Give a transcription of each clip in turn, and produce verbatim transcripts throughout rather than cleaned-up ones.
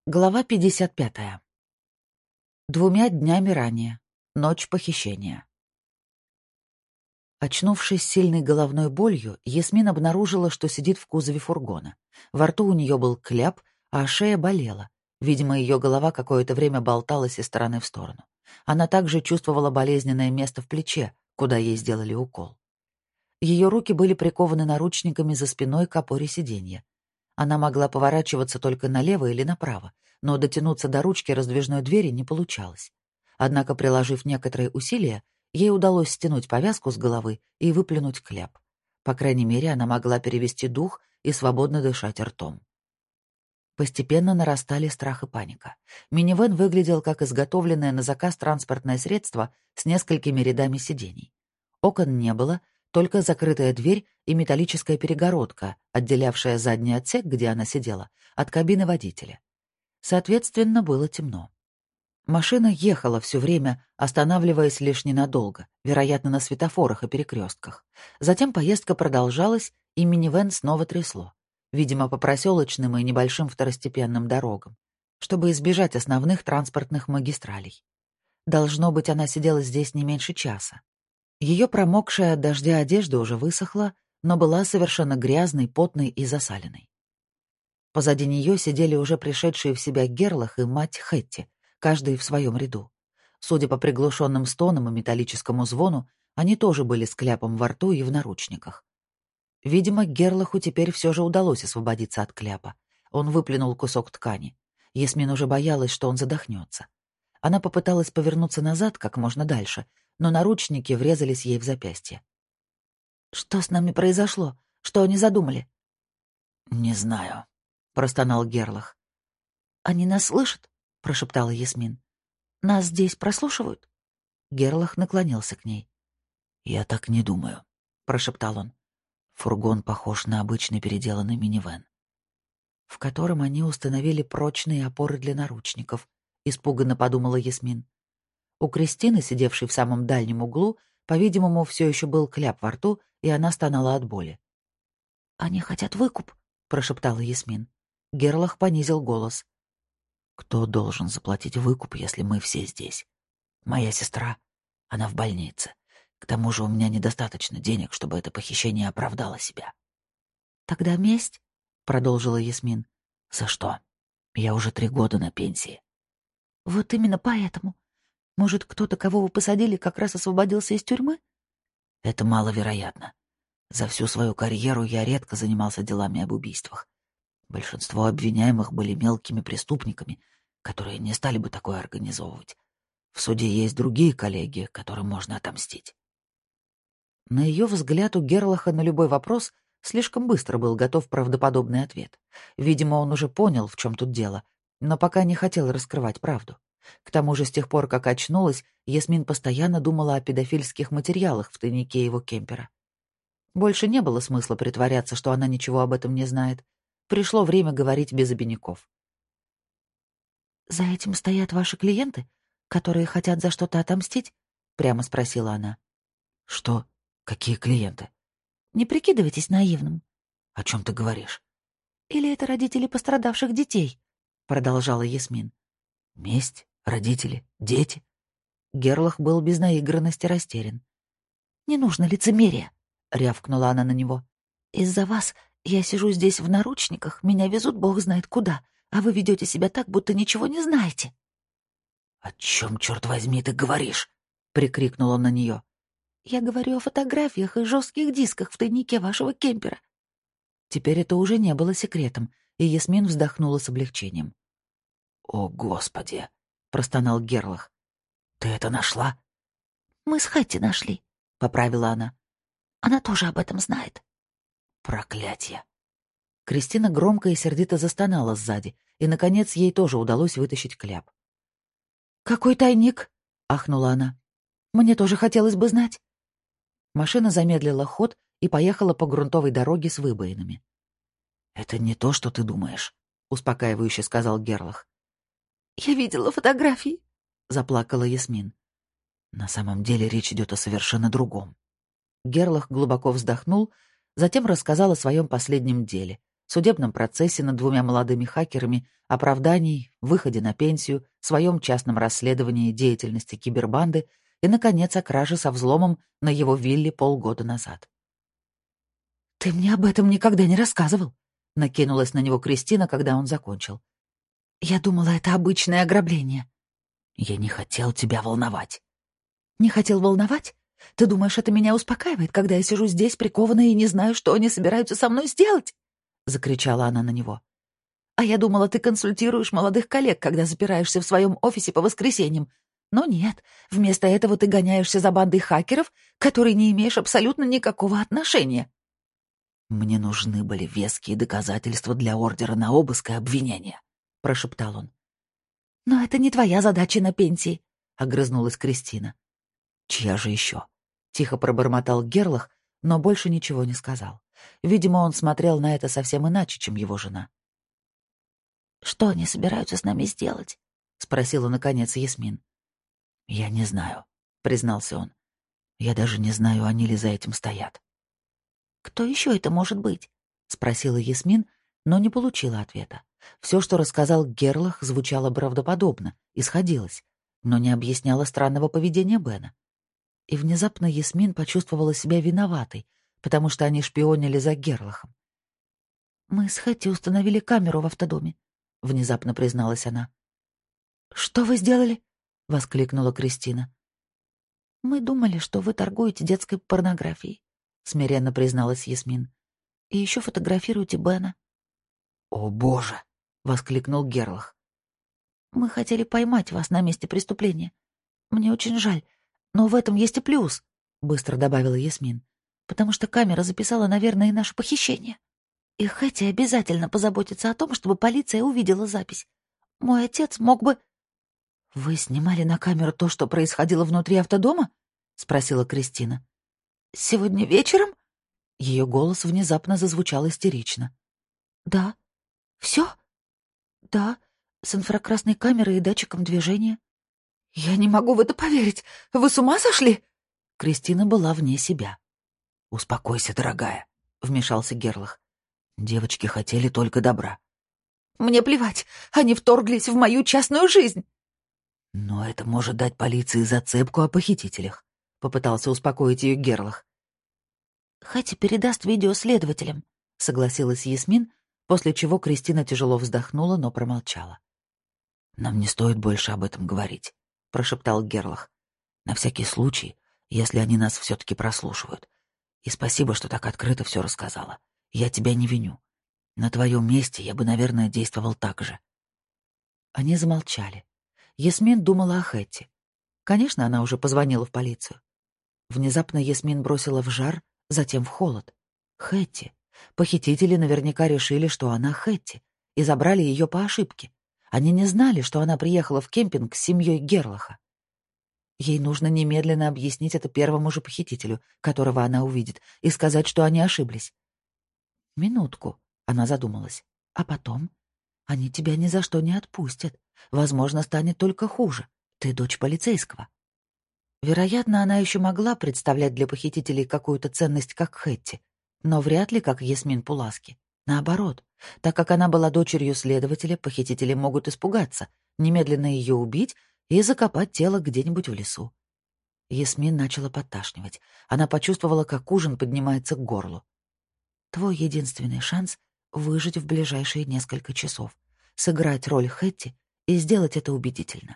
Глава пятьдесят пятая. Двумя днями ранее. Ночь похищения. Очнувшись сильной головной болью, Ясмин обнаружила, что сидит в кузове фургона. Во рту у нее был кляп, а шея болела. Видимо, ее голова какое-то время болталась из стороны в сторону. Она также чувствовала болезненное место в плече, куда ей сделали укол. Ее руки были прикованы наручниками за спиной к опоре сиденья. Она могла поворачиваться только налево или направо, но дотянуться до ручки раздвижной двери не получалось. Однако, приложив некоторые усилия, ей удалось стянуть повязку с головы и выплюнуть кляп. По крайней мере, она могла перевести дух и свободно дышать ртом. Постепенно нарастали страх и паника. Минивэн выглядел как изготовленное на заказ транспортное средство с несколькими рядами сидений. Окон не было, только закрытая дверь и металлическая перегородка, отделявшая задний отсек, где она сидела, от кабины водителя. Соответственно, было темно. Машина ехала все время, останавливаясь лишь ненадолго, вероятно, на светофорах и перекрестках. Затем поездка продолжалась, и минивэн снова трясло, видимо, по проселочным и небольшим второстепенным дорогам, чтобы избежать основных транспортных магистралей. Должно быть, она сидела здесь не меньше часа. Ее промокшая от дождя одежда уже высохла, но была совершенно грязной, потной и засаленной. Позади нее сидели уже пришедшие в себя Герлах и мать Хэтти, каждый в своем ряду. Судя по приглушенным стонам и металлическому звону, они тоже были с кляпом во рту и в наручниках. Видимо, Герлаху теперь все же удалось освободиться от кляпа. Он выплюнул кусок ткани. Ясмин уже боялась, что он задохнется. Она попыталась повернуться назад как можно дальше, но наручники врезались ей в запястье. «Что с нами произошло? Что они задумали?» «Не знаю», — простонал Герлах. «Они нас слышат?» — прошептала Ясмин. «Нас здесь прослушивают?» Герлах наклонился к ней. «Я так не думаю», — прошептал он. «Фургон похож на обычный переделанный минивэн, в котором они установили прочные опоры для наручников», — испуганно подумала Ясмин. У Кристины, сидевшей в самом дальнем углу, по-видимому, все еще был кляп во рту, и она стонала от боли. «Они хотят выкуп», — прошептала Ясмин. Герлах понизил голос. «Кто должен заплатить выкуп, если мы все здесь? Моя сестра. Она в больнице. К тому же у меня недостаточно денег, чтобы это похищение оправдало себя». «Тогда месть?» — продолжила Ясмин. «За что? Я уже три года на пенсии». «Вот именно поэтому. Может, кто-то, кого вы посадили, как раз освободился из тюрьмы?» «Это маловероятно. За всю свою карьеру я редко занимался делами об убийствах. Большинство обвиняемых были мелкими преступниками, которые не стали бы такое организовывать. В суде есть другие коллеги, которым можно отомстить». На ее взгляд, у Герлаха на любой вопрос слишком быстро был готов правдоподобный ответ. Видимо, он уже понял, в чем тут дело, но пока не хотел раскрывать правду. К тому же, с тех пор, как очнулась, Ясмин постоянно думала о педофильских материалах в тайнике его кемпера. Больше не было смысла притворяться, что она ничего об этом не знает. Пришло время говорить без обиняков. «За этим стоят ваши клиенты, которые хотят за что-то отомстить?» — прямо спросила она. «Что? Какие клиенты?» «Не прикидывайтесь наивным». «О чем ты говоришь?» «Или это родители пострадавших детей?» — продолжала Ясмин. «Месть? Родители? Дети?» Герлах был без наигранности растерян. «Не нужно лицемерия», — рявкнула она на него. «Из-за вас я сижу здесь в наручниках, меня везут бог знает куда, а вы ведете себя так, будто ничего не знаете». «О чем, черт возьми, ты говоришь?» — прикрикнул он на нее. «Я говорю о фотографиях и жестких дисках в тайнике вашего кемпера». Теперь это уже не было секретом, и Ясмин вздохнула с облегчением. «О, Господи!» — простонал Герлах. «Ты это нашла?» «Мы с Хэтти нашли», — поправила она. «Она тоже об этом знает». «Проклятье!» Кристина громко и сердито застонала сзади, и, наконец, ей тоже удалось вытащить кляп. «Какой тайник?» — ахнула она. «Мне тоже хотелось бы знать». Машина замедлила ход и поехала по грунтовой дороге с выбоинами. «Это не то, что ты думаешь», — успокаивающе сказал Герлах. «Я видела фотографии», — заплакала Ясмин. «На самом деле речь идет о совершенно другом». Герлах глубоко вздохнул, затем рассказал о своем последнем деле, судебном процессе над двумя молодыми хакерами, оправдании, выходе на пенсию, своем частном расследовании деятельности кибербанды и, наконец, о краже со взломом на его вилле полгода назад. «Ты мне об этом никогда не рассказывал», — накинулась на него Кристина, когда он закончил. «Я думала, это обычное ограбление». «Я не хотел тебя волновать». «Не хотел волновать? Ты думаешь, это меня успокаивает, когда я сижу здесь прикованная и не знаю, что они собираются со мной сделать?» — закричала она на него. «А я думала, ты консультируешь молодых коллег, когда запираешься в своем офисе по воскресеньям. Но нет, вместо этого ты гоняешься за бандой хакеров, к которой не имеешь абсолютно никакого отношения». «Мне нужны были веские доказательства для ордера на обыск и обвинения», — прошептал он. «Но это не твоя задача на пенсии», — огрызнулась Кристина. «Чья же еще?» — тихо пробормотал Герлах, но больше ничего не сказал. Видимо, он смотрел на это совсем иначе, чем его жена. «Что они собираются с нами сделать?» — спросила, наконец, Ясмин. «Я не знаю», — признался он. «Я даже не знаю, они ли за этим стоят». «Кто еще это может быть?» — спросила Ясмин, но не получила ответа. Все, что рассказал Герлах, звучало правдоподобно, исходилось, но не объясняло странного поведения Бена. И внезапно Ясмин почувствовала себя виноватой, потому что они шпионили за Герлахом. «Мы с Хэтти установили камеру в автодоме», — внезапно призналась она. «Что вы сделали?» — воскликнула Кристина. «Мы думали, что вы торгуете детской порнографией», — смиренно призналась Ясмин. «И еще фотографируете Бена». «О, боже!» — воскликнул Герлах. «Мы хотели поймать вас на месте преступления. Мне очень жаль, но в этом есть и плюс», — быстро добавила Ясмин, «потому что камера записала, наверное, и наше похищение. И Хэти обязательно позаботится о том, чтобы полиция увидела запись. Мой отец мог бы...» «Вы снимали на камеру то, что происходило внутри автодома?» — спросила Кристина. «Сегодня вечером?» Ее голос внезапно зазвучал истерично. «Да. Все?» «Да, с инфракрасной камерой и датчиком движения». «Я не могу в это поверить! Вы с ума сошли?» Кристина была вне себя. «Успокойся, дорогая», — вмешался Герлах. «Девочки хотели только добра». «Мне плевать, они вторглись в мою частную жизнь». «Но это может дать полиции зацепку о похитителях», — попытался успокоить ее Герлах. «Хэти передаст видео следователям», — согласилась Ясмин, после чего Кристина тяжело вздохнула, но промолчала. «Нам не стоит больше об этом говорить», — прошептал Герлах. «На всякий случай, если они нас все-таки прослушивают. И спасибо, что так открыто все рассказала. Я тебя не виню. На твоем месте я бы, наверное, действовал так же». Они замолчали. Ясмин думала о Хэтти. Конечно, она уже позвонила в полицию. Внезапно Ясмин бросила в жар, затем в холод. Хэтти. Похитители наверняка решили, что она Хэтти, и забрали ее по ошибке. Они не знали, что она приехала в кемпинг с семьей Герлаха. Ей нужно немедленно объяснить это первому же похитителю, которого она увидит, и сказать, что они ошиблись. «Минутку», — она задумалась. «А потом? Они тебя ни за что не отпустят. Возможно, станет только хуже. Ты дочь полицейского». Вероятно, она еще могла представлять для похитителей какую-то ценность, как Хэтти, но вряд ли как Ясмин Пуласки. Наоборот, так как она была дочерью следователя, похитители могут испугаться, немедленно ее убить и закопать тело где-нибудь в лесу. Ясмин начала подташнивать. Она почувствовала, как ужин поднимается к горлу. «Твой единственный шанс — выжить в ближайшие несколько часов, сыграть роль Хэтти и сделать это убедительно».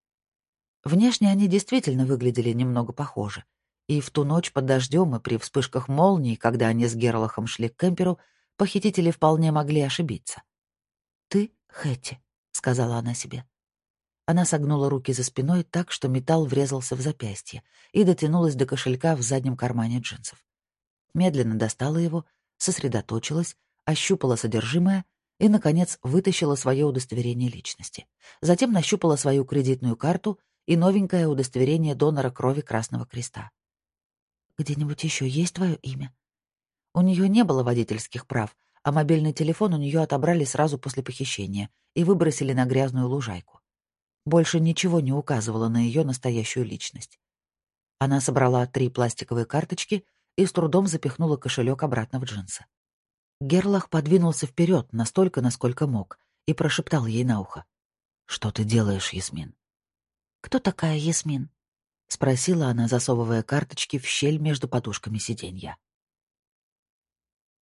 Внешне они действительно выглядели немного похожи. И в ту ночь под дождем и при вспышках молний, когда они с Герлахом шли к кемперу, похитители вполне могли ошибиться. «Ты Хэтти», — сказала она себе. Она согнула руки за спиной так, что металл врезался в запястье, и дотянулась до кошелька в заднем кармане джинсов. Медленно достала его, сосредоточилась, ощупала содержимое и, наконец, вытащила свое удостоверение личности. Затем нащупала свою кредитную карту и новенькое удостоверение донора крови Красного Креста. «Где-нибудь еще есть твое имя?» У нее не было водительских прав, а мобильный телефон у нее отобрали сразу после похищения и выбросили на грязную лужайку. Больше ничего не указывало на ее настоящую личность. Она собрала три пластиковые карточки и с трудом запихнула кошелек обратно в джинсы. Герлах подвинулся вперед настолько, насколько мог, и прошептал ей на ухо. «Что ты делаешь, Ясмин?» «Кто такая Ясмин?» — спросила она, засовывая карточки в щель между подушками сиденья.